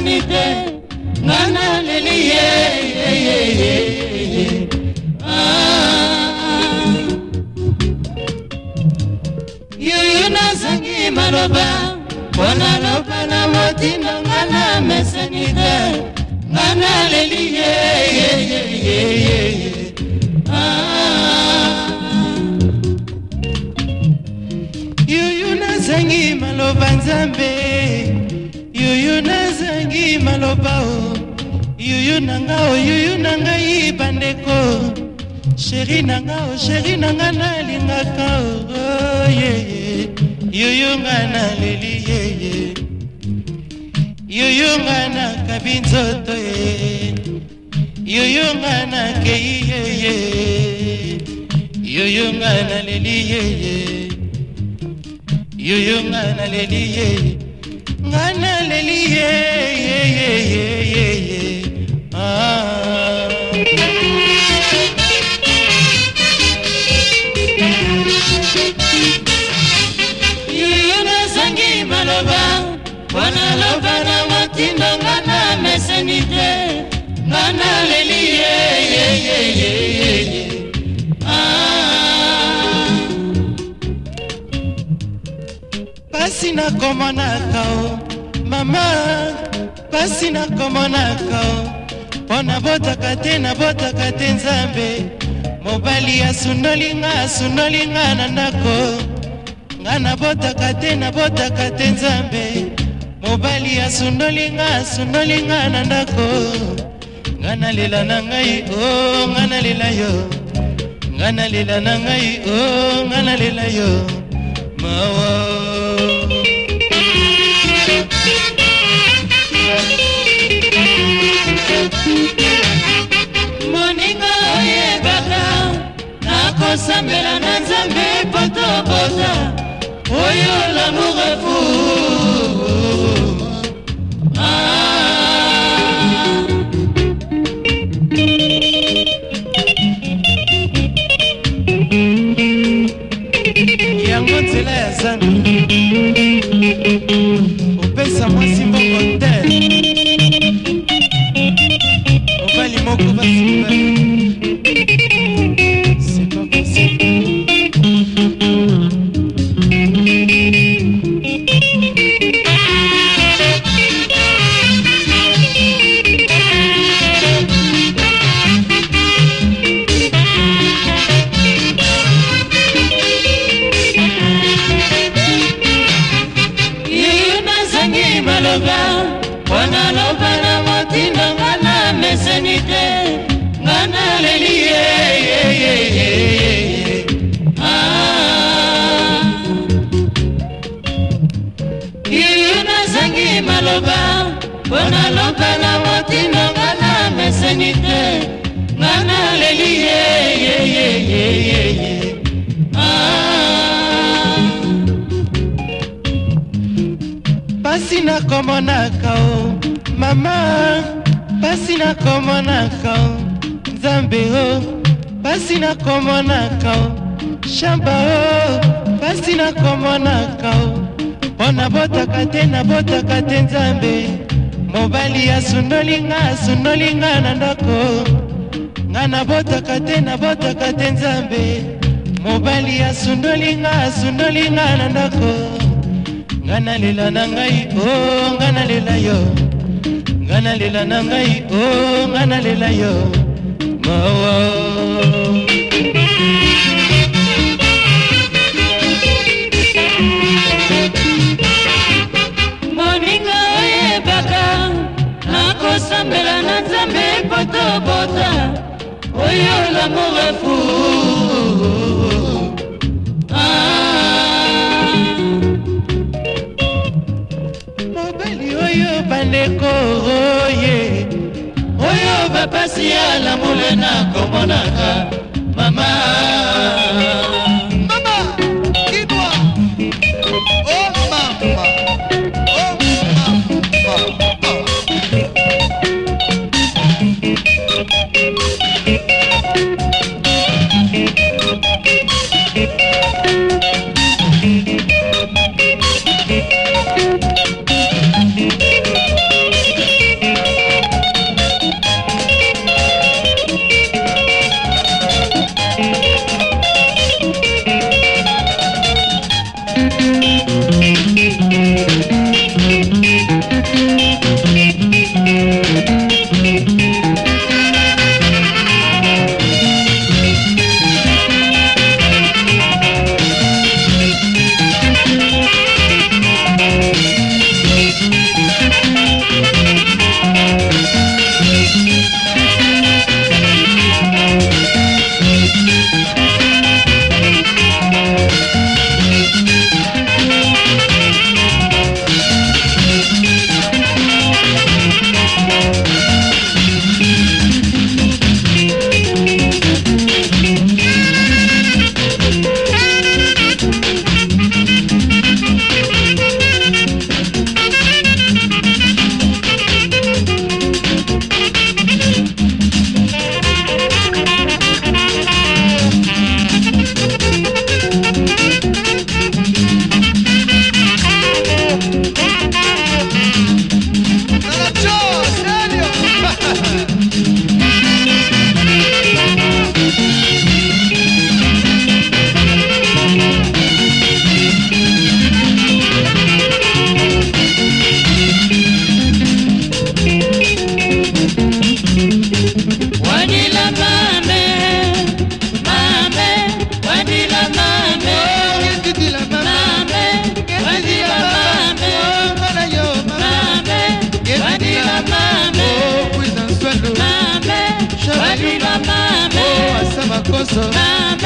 mesani te ngana leli ye yuyu nazangi maloba pona loba na motina ngana mesani te ngana leli ye yuyu nazangi maloba nzambe yuyu nazangi maloba o yuyu nanga o yuyu nanga ibandeko sheri nanga o sheri nanga nalingaka o yuyu ngana leli yuyu ngana kabinzoto yuyu ngana kei yuyu ngana leli yuyu ngana leli ngana leli yuyu nazangi maloba wana loba na motindo ngana mesani te ngana leli pasi nakomonaka o mama pasi nakomonaka o mpo nabotaka te nzambe mobali asundolinga na ndako nga nabotaka te nzambe mobali asundolinga na ndako nga nalela na ngai o nga nalela yo nga nalela na ngai o nga nalela yo mawa moninga oyebaka nakosambela na nzambe potobota oyo l'amour est fou yango nzela ya zanga opesa mwasi mbongo te mobali moko basimba c'est pas possible wana loba na motindo ngana mesani te ngana leli yuyu nazangi maloba wana loba na motindo ngana mesani te ngana leli pasi nakomonaka o mama pasi nakomonaka o nzambe o pasi nakomonaka o shamba o pasi nakomonaka o mpo nabotaka te nzambe mobali asundolinga na ndako nga nabotaka te nzambe mobali asundolinga na ndako nga nalela na ngai o nga nalela yo nga nalela na ngai o nga nalela yo mawa moninga oyebaka nakosambela na nzambe potobota oyo l'amour est fou bandeko oye oyo bapasi ya lamule na komonaka mama Kidwa oh mama nyonso